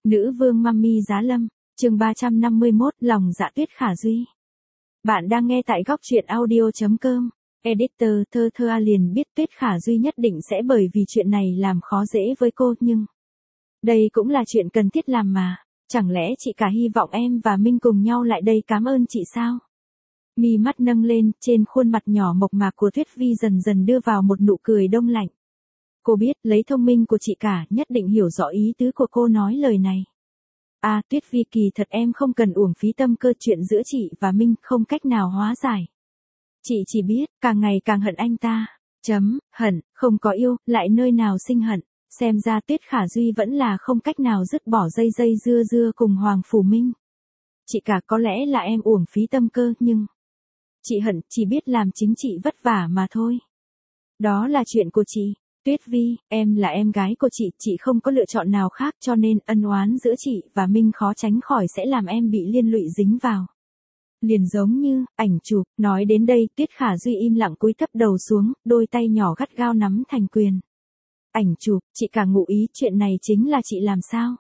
Nữ vương Mummy Giá Lâm, chương 351, lòng dạ Tuyết Khả Duy. Bạn đang nghe tại góc truyện audio.com. Editor Thơ Thơ A liền biết Tuyết Khả Duy nhất định sẽ bởi vì chuyện này làm khó dễ với cô, nhưng đây cũng là chuyện cần thiết làm mà. Chẳng lẽ chị cả hy vọng em và Minh cùng nhau lại đây cảm ơn chị sao? Mi mắt nâng lên, trên khuôn mặt nhỏ mộc mạc của Tuyết Vi dần dần đưa vào một nụ cười đông lạnh. Cô biết, lấy thông minh của chị cả nhất định hiểu rõ ý tứ của cô nói lời này. À, Tuyết Vi, kỳ thật em không cần uổng phí tâm cơ, chuyện giữa chị và Minh không cách nào hóa giải. Chị chỉ biết, càng ngày càng hận anh ta. Hận, không có yêu, lại nơi nào sinh hận. Xem ra Tuyết Khả Duy vẫn là không cách nào dứt bỏ dây dưa cùng Hoàng Phủ Minh. Chị cả, có lẽ là em uổng phí tâm cơ, nhưng chị hận, chỉ biết làm chính chị vất vả mà thôi. Đó là chuyện của chị. Tuyết Vi, em là em gái của chị không có lựa chọn nào khác, cho nên ân oán giữa chị và Minh khó tránh khỏi sẽ làm em bị liên lụy dính vào. Liền giống như ảnh chụp. Nói đến đây, Tuyết Khả Duy im lặng cúi thấp đầu xuống, đôi tay nhỏ gắt gao nắm thành quyền. Ảnh chụp, chị cả ngụ ý chuyện này chính là chị làm sao?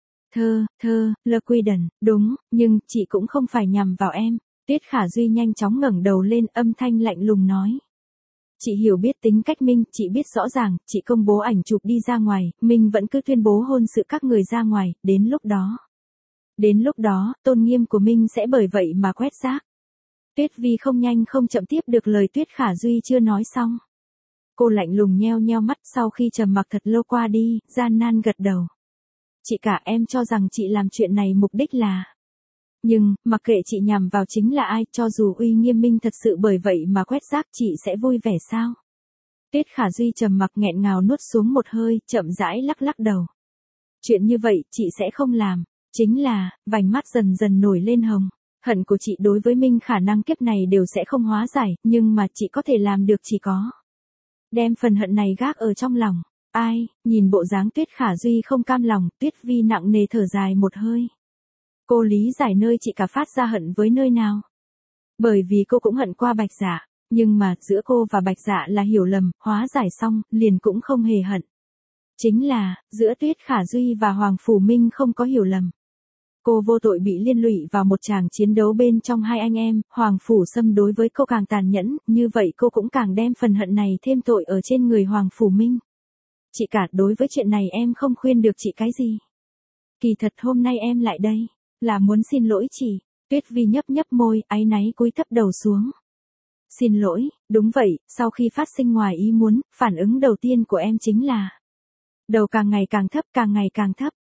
Lơ Quy Đần, đúng, nhưng chị cũng không phải nhằm vào em. Tuyết Khả Duy nhanh chóng ngẩng đầu lên, âm thanh lạnh lùng nói. Chị hiểu biết tính cách Minh, chị biết rõ ràng, chị công bố ảnh chụp đi ra ngoài, Minh vẫn cứ tuyên bố hôn sự các người ra ngoài, đến lúc đó, tôn nghiêm của Minh sẽ bởi vậy mà quét rác. Tuyết Vi không nhanh không chậm tiếp được lời Tuyết Khả Duy chưa nói xong. Cô lạnh lùng nheo nheo mắt, sau khi trầm mặc thật lâu qua đi, gian nan gật đầu. Chị cả, em cho rằng chị làm chuyện này mục đích là... Nhưng, mặc kệ chị nhằm vào chính là ai, cho dù uy nghiêm Minh thật sự bởi vậy mà quét rác, chị sẽ vui vẻ sao? Tuyết Khả Duy trầm mặc nghẹn ngào nuốt xuống một hơi, chậm rãi lắc đầu. Chuyện như vậy, chị sẽ không làm. Chính là, vành mắt dần dần nổi lên hồng. Hận của chị đối với Minh khả năng kiếp này đều sẽ không hóa giải, nhưng mà chị có thể làm được chỉ có đem phần hận này gác ở trong lòng. Ai, nhìn bộ dáng Tuyết Khả Duy không cam lòng, Tuyết Vi nặng nề thở dài một hơi. Cô lý giải nơi chị cả phát ra hận với nơi nào. Bởi vì cô cũng hận qua Bạch Dạ, nhưng mà giữa cô và Bạch Dạ là hiểu lầm, hóa giải xong, liền cũng không hề hận. Chính là, giữa Tuyết Khả Duy và Hoàng Phủ Minh không có hiểu lầm. Cô vô tội bị liên lụy vào một tràng chiến đấu bên trong hai anh em, Hoàng Phủ Sâm đối với cô càng tàn nhẫn, như vậy cô cũng càng đem phần hận này thêm tội ở trên người Hoàng Phủ Minh. Chị cả, đối với chuyện này em không khuyên được chị cái gì. Kỳ thật hôm nay em lại đây là muốn xin lỗi chị. Tuyết Vi nhấp môi, áy náy cúi thấp đầu xuống. Xin lỗi, đúng vậy, sau khi phát sinh ngoài ý muốn, phản ứng đầu tiên của em chính là đầu càng ngày càng thấp.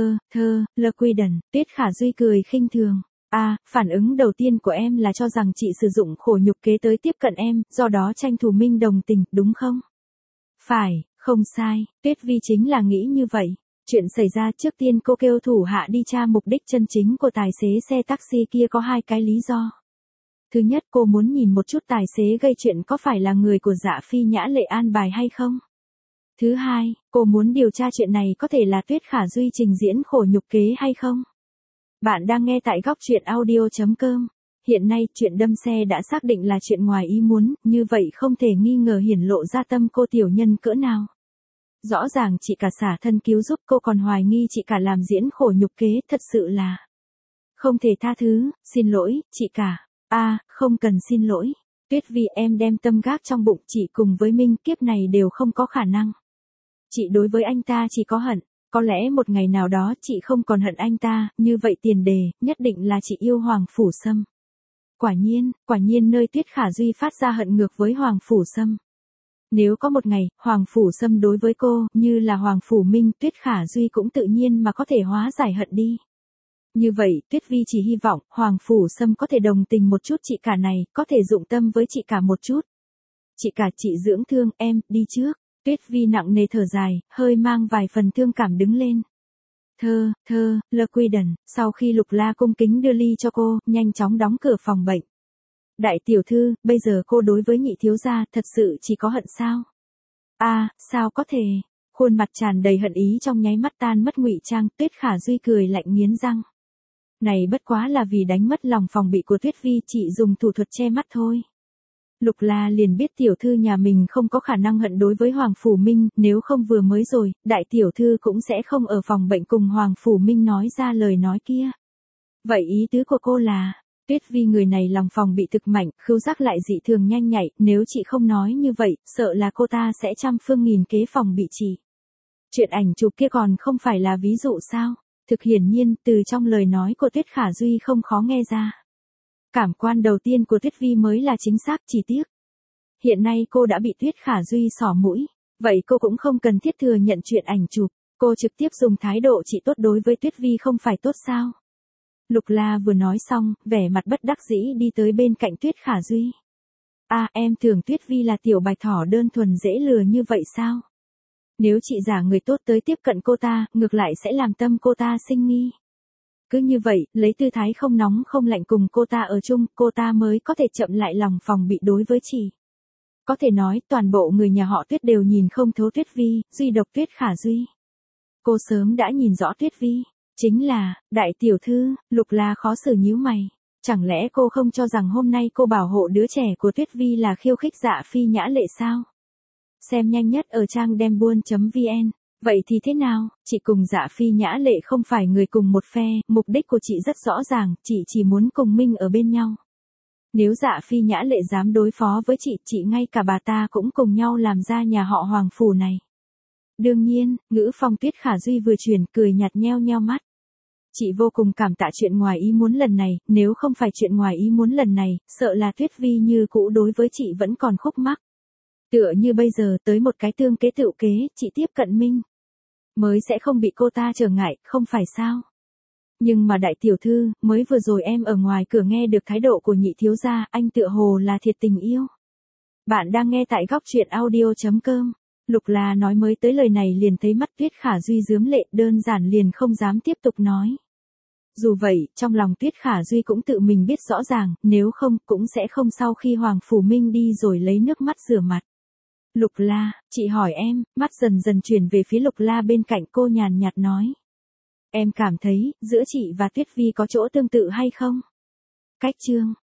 Lơ Quy Đần, Tuyết Khả Duy cười khinh thường. À, phản ứng đầu tiên của em là cho rằng chị sử dụng khổ nhục kế tới tiếp cận em, do đó tranh thủ Minh đồng tình, đúng không? Phải, không sai, Tuyết Vi chính là nghĩ như vậy. Chuyện xảy ra trước tiên cô kêu thủ hạ đi tra mục đích chân chính của tài xế xe taxi kia có hai cái lý do. Thứ nhất, cô muốn nhìn một chút tài xế gây chuyện có phải là người của Dạ Phi Nhã Lệ an bài hay không. Thứ hai, cô muốn điều tra chuyện này có thể là Tuyết Khả Duy trình diễn khổ nhục kế hay không. Bạn đang nghe tại góc truyện audio.com. Hiện nay, chuyện đâm xe đã xác định là chuyện ngoài ý muốn, như vậy không thể nghi ngờ hiển lộ ra tâm cô tiểu nhân cỡ nào. Rõ ràng chị cả xả thân cứu giúp, cô còn hoài nghi chị cả làm diễn khổ nhục kế, thật sự là không thể tha thứ. Xin lỗi, chị cả. À, không cần xin lỗi. Tuyết Vi, em đem tâm gác trong bụng, chị cùng với Minh kiếp này đều không có khả năng. Chị đối với anh ta chỉ có hận, có lẽ một ngày nào đó chị không còn hận anh ta, như vậy tiền đề, nhất định là chị yêu Hoàng Phủ Sâm. Quả nhiên nơi Tuyết Khả Duy phát ra hận ngược với Hoàng Phủ Sâm. Nếu có một ngày, Hoàng Phủ Sâm đối với cô, như là Hoàng Phủ Minh, Tuyết Khả Duy cũng tự nhiên mà có thể hóa giải hận đi. Như vậy, Tuyết Vi chỉ hy vọng, Hoàng Phủ Sâm có thể đồng tình một chút chị cả này, có thể dụng tâm với chị cả một chút. Chị cả, chị dưỡng thương, em, đi trước. Tuyết Vi nặng nề thở dài, hơi mang vài phần thương cảm đứng lên. Lơ Quy Đần, sau khi Lục La cung kính đưa ly cho cô, nhanh chóng đóng cửa phòng bệnh. Đại tiểu thư, bây giờ cô đối với nhị thiếu gia thật sự chỉ có hận sao? À, sao có thể? Khuôn mặt tràn đầy hận ý trong nháy mắt tan mất ngụy trang, Tuyết Khả Duy cười lạnh nghiến răng. Này bất quá là vì đánh mất lòng phòng bị của Tuyết Vi, chị dùng thủ thuật che mắt thôi. Lục La liền biết tiểu thư nhà mình không có khả năng hận đối với Hoàng Phủ Minh, nếu không vừa mới rồi, đại tiểu thư cũng sẽ không ở phòng bệnh cùng Hoàng Phủ Minh nói ra lời nói kia. Vậy ý tứ của cô là, Tuyết Vi người này lòng phòng bị thực mạnh, khứu giác lại dị thường nhanh nhạy, nếu chị không nói như vậy, sợ là cô ta sẽ trăm phương nghìn kế phòng bị chị. Chuyện ảnh chụp kia còn không phải là ví dụ sao? Thực hiển nhiên, từ trong lời nói của Tuyết Khả Duy không khó nghe ra. Cảm quan đầu tiên của Tuyết Vi mới là chính xác, chỉ tiếc. Hiện nay cô đã bị Tuyết Khả Duy xỏ mũi, vậy cô cũng không cần thiết thừa nhận chuyện ảnh chụp, cô trực tiếp dùng thái độ chị tốt đối với Tuyết Vi không phải tốt sao? Lục La vừa nói xong, vẻ mặt bất đắc dĩ đi tới bên cạnh Tuyết Khả Duy. Em tưởng Tuyết Vi là tiểu bạch thỏ đơn thuần dễ lừa như vậy sao? Nếu chị giả người tốt tới tiếp cận cô ta, ngược lại sẽ làm tâm cô ta sinh nghi. Cứ như vậy, lấy tư thái không nóng không lạnh cùng cô ta ở chung, cô ta mới có thể chậm lại lòng phòng bị đối với chị. Có thể nói, toàn bộ người nhà họ Tuyết đều nhìn không thấu Tuyết Vi, duy độc Tuyết Khả Duy. Cô sớm đã nhìn rõ Tuyết Vi. Chính là, đại tiểu thư, Lục La khó xử nhíu mày. Chẳng lẽ cô không cho rằng hôm nay cô bảo hộ đứa trẻ của Tuyết Vi là khiêu khích Dạ Phi Nhã Lệ sao? Xem nhanh nhất ở trang dembuôn.vn. Vậy thì thế nào, chị cùng Dạ Phi Nhã Lệ không phải người cùng một phe, mục đích của chị rất rõ ràng, chị chỉ muốn cùng Minh ở bên nhau. Nếu Dạ Phi Nhã Lệ dám đối phó với chị ngay cả bà ta cũng cùng nhau làm ra nhà họ Hoàng Phủ này. Đương nhiên, ngữ phong Tuyết Khả Duy vừa chuyển cười nhạt nheo nheo mắt. Chị vô cùng cảm tạ chuyện ngoài ý muốn lần này, nếu không phải chuyện ngoài ý muốn lần này, sợ là Tuyết Vi như cũ đối với chị vẫn còn khúc mắc. Tựa như bây giờ tới một cái tương kế tựu kế, chị tiếp cận Minh. Mới sẽ không bị cô ta trở ngại, không phải sao? Nhưng mà đại tiểu thư, mới vừa rồi em ở ngoài cửa nghe được thái độ của nhị thiếu gia, anh tựa hồ là thiệt tình yêu. Bạn đang nghe tại góc truyện audio.com. Lục La nói mới tới lời này liền thấy mắt Tuyết Khả Duy rướm lệ, đơn giản liền không dám tiếp tục nói. Dù vậy, trong lòng Tuyết Khả Duy cũng tự mình biết rõ ràng, nếu không, cũng sẽ không sau khi Hoàng Phủ Minh đi rồi lấy nước mắt rửa mặt. Lục La, chị hỏi em, mắt dần dần chuyển về phía Lục La bên cạnh cô nhàn nhạt nói. Em cảm thấy, giữa chị và Tuyết Vi có chỗ tương tự hay không? Cách chương.